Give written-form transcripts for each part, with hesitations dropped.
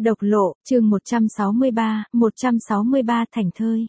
Độc lộ, chương 163 thành thơi.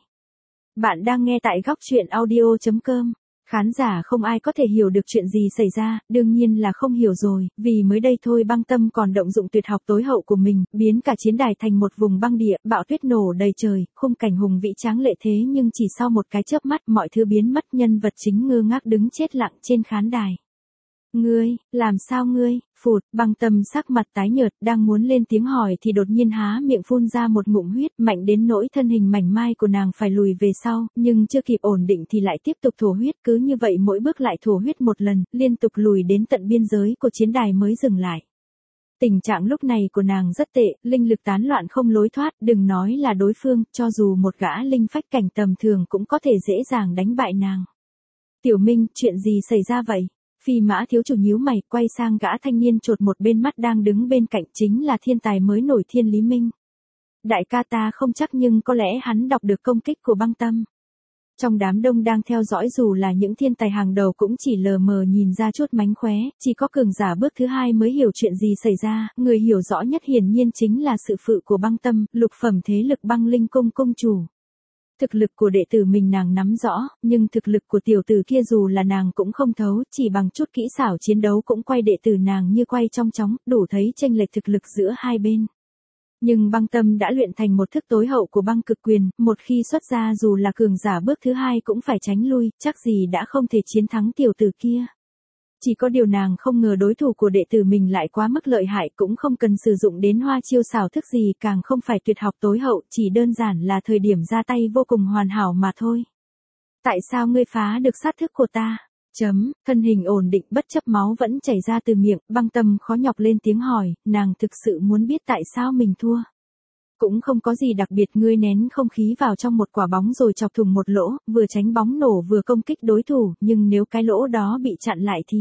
Bạn đang nghe tại góc truyện audio.com. Khán giả không ai có thể hiểu được chuyện gì xảy ra, đương nhiên là không hiểu rồi, vì mới đây thôi Băng Tâm còn động dụng tuyệt học tối hậu của mình, biến cả chiến đài thành một vùng băng địa, bão tuyết nổ đầy trời, khung cảnh hùng vĩ tráng lệ thế nhưng chỉ sau một cái chớp mắt mọi thứ biến mất, nhân vật chính ngơ ngác đứng chết lặng trên khán đài. Ngươi, làm sao ngươi, phụt, Băng Tâm sắc mặt tái nhợt, đang muốn lên tiếng hỏi thì đột nhiên há miệng phun ra một ngụm huyết, mạnh đến nỗi thân hình mảnh mai của nàng phải lùi về sau, nhưng chưa kịp ổn định thì lại tiếp tục thổ huyết, cứ như vậy mỗi bước lại thổ huyết một lần, liên tục lùi đến tận biên giới của chiến đài mới dừng lại. Tình trạng lúc này của nàng rất tệ, linh lực tán loạn không lối thoát, đừng nói là đối phương, cho dù một gã linh phách cảnh tầm thường cũng có thể dễ dàng đánh bại nàng. Tiểu Minh, chuyện gì xảy ra vậy? Phi Mã thiếu chủ nhíu mày, quay sang gã thanh niên chột một bên mắt đang đứng bên cạnh, chính là thiên tài mới nổi Thiên Lý Minh. Đại ca, ta không chắc nhưng có lẽ hắn đọc được công kích của Băng Tâm. Trong đám đông đang theo dõi dù là những thiên tài hàng đầu cũng chỉ lờ mờ nhìn ra chút mánh khóe, chỉ có cường giả bước thứ hai mới hiểu chuyện gì xảy ra, người hiểu rõ nhất hiển nhiên chính là sự phụ của Băng Tâm, lục phẩm thế lực Băng Linh cung cung chủ. Thực lực của đệ tử mình nàng nắm rõ, nhưng thực lực của tiểu tử kia dù là nàng cũng không thấu, chỉ bằng chút kỹ xảo chiến đấu cũng quay đệ tử nàng như quay trong chóng, đủ thấy chênh lệch thực lực giữa hai bên. Nhưng Băng Tâm đã luyện thành một thức tối hậu của băng cực quyền, một khi xuất ra dù là cường giả bước thứ hai cũng phải tránh lui, chắc gì đã không thể chiến thắng tiểu tử kia. Chỉ có điều nàng không ngờ đối thủ của đệ tử mình lại quá mức lợi hại, cũng không cần sử dụng đến hoa chiêu xảo thức gì, càng không phải tuyệt học tối hậu, chỉ đơn giản là thời điểm ra tay vô cùng hoàn hảo mà thôi. Tại sao ngươi phá được sát thức của ta? Thân hình ổn định bất chấp máu vẫn chảy ra từ miệng, Băng Tâm khó nhọc lên tiếng hỏi, nàng thực sự muốn biết tại sao mình thua. Cũng không có gì đặc biệt, ngươi nén không khí vào trong một quả bóng rồi chọc thủng một lỗ, vừa tránh bóng nổ vừa công kích đối thủ, nhưng nếu cái lỗ đó bị chặn lại thì...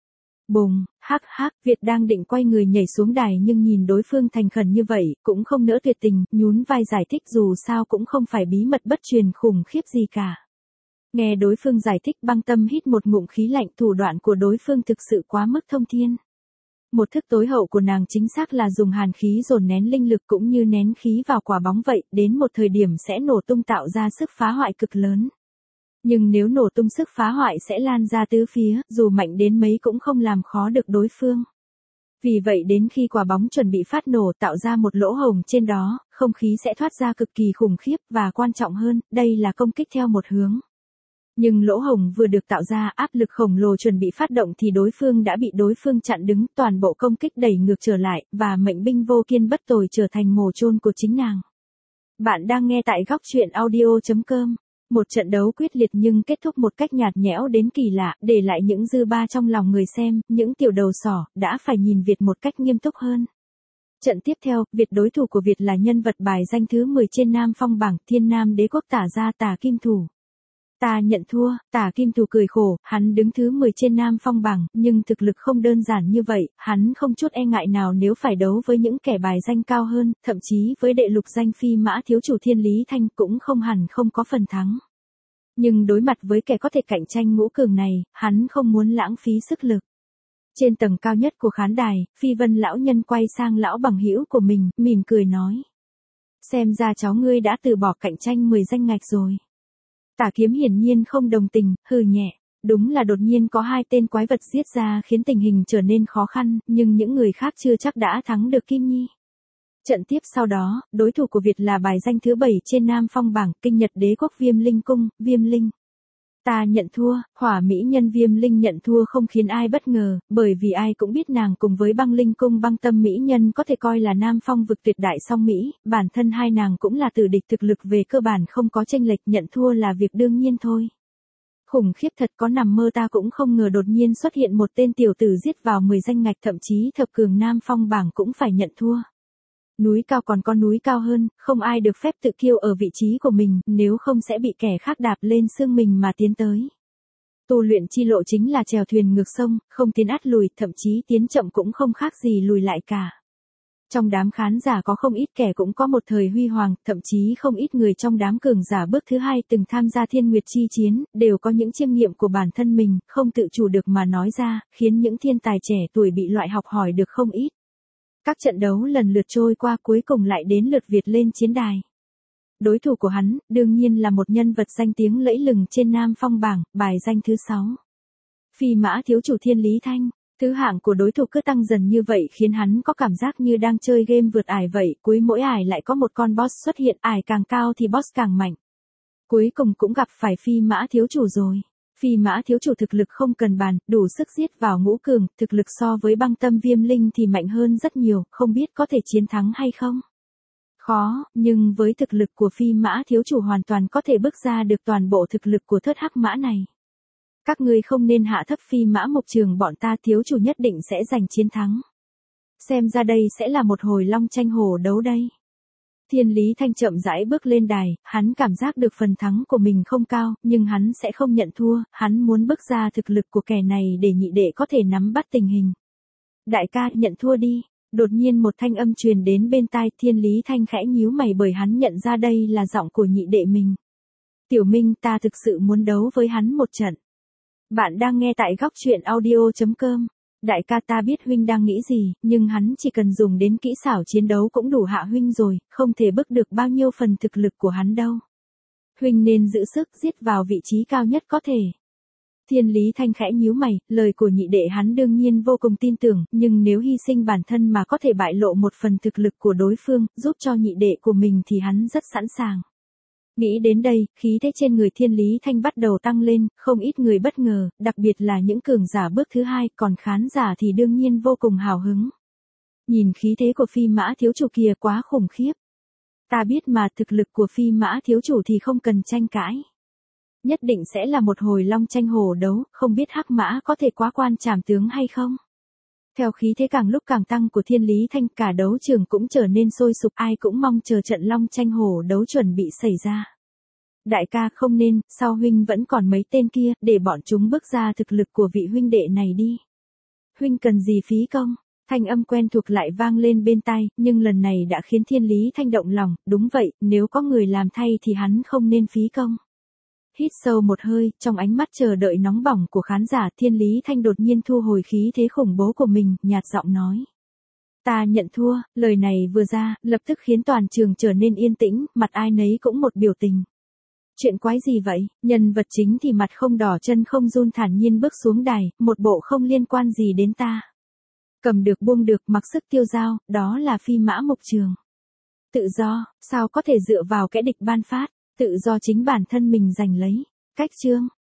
Bùng, Việt đang định quay người nhảy xuống đài nhưng nhìn đối phương thành khẩn như vậy, cũng không nỡ tuyệt tình, nhún vai giải thích dù sao cũng không phải bí mật bất truyền khủng khiếp gì cả. Nghe đối phương giải thích, Băng Tâm hít một ngụm khí lạnh, thủ đoạn của đối phương thực sự quá mức thông thiên. Một thức tối hậu của nàng chính xác là dùng hàn khí dồn nén linh lực cũng như nén khí vào quả bóng vậy, đến một thời điểm sẽ nổ tung tạo ra sức phá hoại cực lớn. Nhưng nếu nổ tung sức phá hoại sẽ lan ra tứ phía, dù mạnh đến mấy cũng không làm khó được đối phương. Vì vậy đến khi quả bóng chuẩn bị phát nổ tạo ra một lỗ hổng trên đó, không khí sẽ thoát ra cực kỳ khủng khiếp và quan trọng hơn, đây là công kích theo một hướng. Nhưng lỗ hổng vừa được tạo ra, áp lực khổng lồ chuẩn bị phát động thì đối phương đã bị đối phương chặn đứng, toàn bộ công kích đẩy ngược trở lại, và mệnh binh vô kiên bất tồi trở thành mồ chôn của chính nàng. Bạn đang nghe tại góc truyện audio.com. Một trận đấu quyết liệt nhưng kết thúc một cách nhạt nhẽo đến kỳ lạ, để lại những dư ba trong lòng người xem, những tiểu đầu sỏ, đã phải nhìn Việt một cách nghiêm túc hơn. Trận tiếp theo, đối thủ của Việt là nhân vật bài danh thứ 10 trên Nam Phong bảng, Thiên Nam Đế quốc Tả gia Tả Kim Thủ. Ta nhận thua, Tả Kim Thủ cười khổ, hắn đứng thứ 10 trên Nam Phong bảng, nhưng thực lực không đơn giản như vậy, hắn không chút e ngại nào nếu phải đấu với những kẻ bài danh cao hơn, thậm chí với đệ lục danh Phi Mã thiếu chủ Thiên Lý Thanh cũng không hẳn không có phần thắng. Nhưng đối mặt với kẻ có thể cạnh tranh ngũ cường này, hắn không muốn lãng phí sức lực. Trên tầng cao nhất của khán đài, Phi Vân lão nhân quay sang lão bằng hữu của mình, mỉm cười nói. Xem ra cháu ngươi đã từ bỏ cạnh tranh 10 danh ngạch rồi. Tả Kiếm hiển nhiên không đồng tình, hừ nhẹ. Đúng là đột nhiên có hai tên quái vật giết ra khiến tình hình trở nên khó khăn, nhưng những người khác chưa chắc đã thắng được Kim Nhi. Trận tiếp sau đó, đối thủ của Việt là bài danh thứ 7 trên Nam Phong bảng, Kinh Nhật Đế quốc Viêm Linh cung, Viêm Linh. Ta nhận thua, hỏa mỹ nhân Viêm Linh nhận thua không khiến ai bất ngờ, bởi vì ai cũng biết nàng cùng với Băng Linh cung Băng Tâm mỹ nhân có thể coi là Nam Phong vực tuyệt đại song Mỹ, bản thân hai nàng cũng là tử địch, thực lực về cơ bản không có chênh lệch, nhận thua là việc đương nhiên thôi. Khủng khiếp thật, có nằm mơ ta cũng không ngờ đột nhiên xuất hiện một tên tiểu tử giết vào 10 danh ngạch, thậm chí thập cường Nam Phong bảng cũng phải nhận thua. Núi cao còn có núi cao hơn, không ai được phép tự kiêu ở vị trí của mình, nếu không sẽ bị kẻ khác đạp lên xương mình mà tiến tới. Tu luyện chi lộ chính là chèo thuyền ngược sông, không tiến át lùi, thậm chí tiến chậm cũng không khác gì lùi lại cả. Trong đám khán giả có không ít kẻ cũng có một thời huy hoàng, thậm chí không ít người trong đám cường giả bước thứ hai từng tham gia Thiên Nguyệt chi chiến, đều có những chiêm nghiệm của bản thân mình, không tự chủ được mà nói ra, khiến những thiên tài trẻ tuổi bị loại học hỏi được không ít. Các trận đấu lần lượt trôi qua cuối cùng lại đến lượt Việt lên chiến đài. Đối thủ của hắn, đương nhiên là một nhân vật danh tiếng lẫy lừng trên Nam Phong bảng, bài danh thứ 6. Phi mã thiếu chủ Thiên Lý Thanh. Thứ hạng của đối thủ cứ tăng dần như vậy khiến hắn có cảm giác như đang chơi game vượt ải vậy, cuối mỗi ải lại có một con boss xuất hiện, ải càng cao thì boss càng mạnh. Cuối cùng cũng gặp phải Phi mã thiếu chủ rồi. Phi mã thiếu chủ thực lực không cần bàn, đủ sức giết vào ngũ cường, thực lực so với Băng Tâm Viêm Linh thì mạnh hơn rất nhiều, không biết có thể chiến thắng hay không. Khó, nhưng với thực lực của Phi mã thiếu chủ hoàn toàn có thể bước ra được toàn bộ thực lực của thất hắc mã này. Các ngươi không nên hạ thấp Phi mã Mộc Trường, bọn ta thiếu chủ nhất định sẽ giành chiến thắng. Xem ra đây sẽ là một hồi long tranh hổ đấu đây. Thiên Lý Thanh chậm rãi bước lên đài, hắn cảm giác được phần thắng của mình không cao, nhưng hắn sẽ không nhận thua, hắn muốn bước ra thực lực của kẻ này để nhị đệ có thể nắm bắt tình hình. Đại ca, nhận thua đi. Đột nhiên một thanh âm truyền đến bên tai, Thiên Lý Thanh khẽ nhíu mày bởi hắn nhận ra đây là giọng của nhị đệ mình. Tiểu Minh, ta thực sự muốn đấu với hắn một trận. Bạn đang nghe tại góc truyện audio.com. Đại ca, ta biết huynh đang nghĩ gì, nhưng hắn chỉ cần dùng đến kỹ xảo chiến đấu cũng đủ hạ huynh rồi, không thể bước được bao nhiêu phần thực lực của hắn đâu. Huynh nên giữ sức giết vào vị trí cao nhất có thể. Thiên Lý Thanh khẽ nhíu mày, lời của nhị đệ hắn đương nhiên vô cùng tin tưởng, nhưng nếu hy sinh bản thân mà có thể bại lộ một phần thực lực của đối phương, giúp cho nhị đệ của mình thì hắn rất sẵn sàng. Nghĩ đến đây, khí thế trên người Thiên Lý Thanh bắt đầu tăng lên, không ít người bất ngờ, đặc biệt là những cường giả bước thứ hai, còn khán giả thì đương nhiên vô cùng hào hứng. Nhìn khí thế của Phi mã thiếu chủ kia quá khủng khiếp. Ta biết mà, thực lực của Phi mã thiếu chủ thì không cần tranh cãi. Nhất định sẽ là một hồi long tranh hổ đấu, không biết hắc mã có thể quá quan trảm tướng hay không. Theo khí thế càng lúc càng tăng của Thiên Lý Thanh, cả đấu trường cũng trở nên sôi sục, ai cũng mong chờ trận long tranh hổ đấu chuẩn bị xảy ra. Đại ca, không nên, sao huynh vẫn còn mấy tên kia, để bọn chúng bước ra thực lực của vị huynh đệ này đi. Huynh cần gì phí công? Thanh âm quen thuộc lại vang lên bên tai, nhưng lần này đã khiến Thiên Lý Thanh động lòng, đúng vậy, nếu có người làm thay thì hắn không nên phí công. Hít sâu một hơi, trong ánh mắt chờ đợi nóng bỏng của khán giả, Thiên Lý Thanh đột nhiên thu hồi khí thế khủng bố của mình, nhạt giọng nói. Ta nhận thua, lời này vừa ra, lập tức khiến toàn trường trở nên yên tĩnh, mặt ai nấy cũng một biểu tình. Chuyện quái gì vậy, nhân vật chính thì mặt không đỏ chân không run thản nhiên bước xuống đài, một bộ không liên quan gì đến ta. Cầm được buông được, mặc sức tiêu dao, đó là Phi mã Mộc Trường. Tự do, sao có thể dựa vào kẻ địch ban phát, tự do chính bản thân mình giành lấy. Cách chương.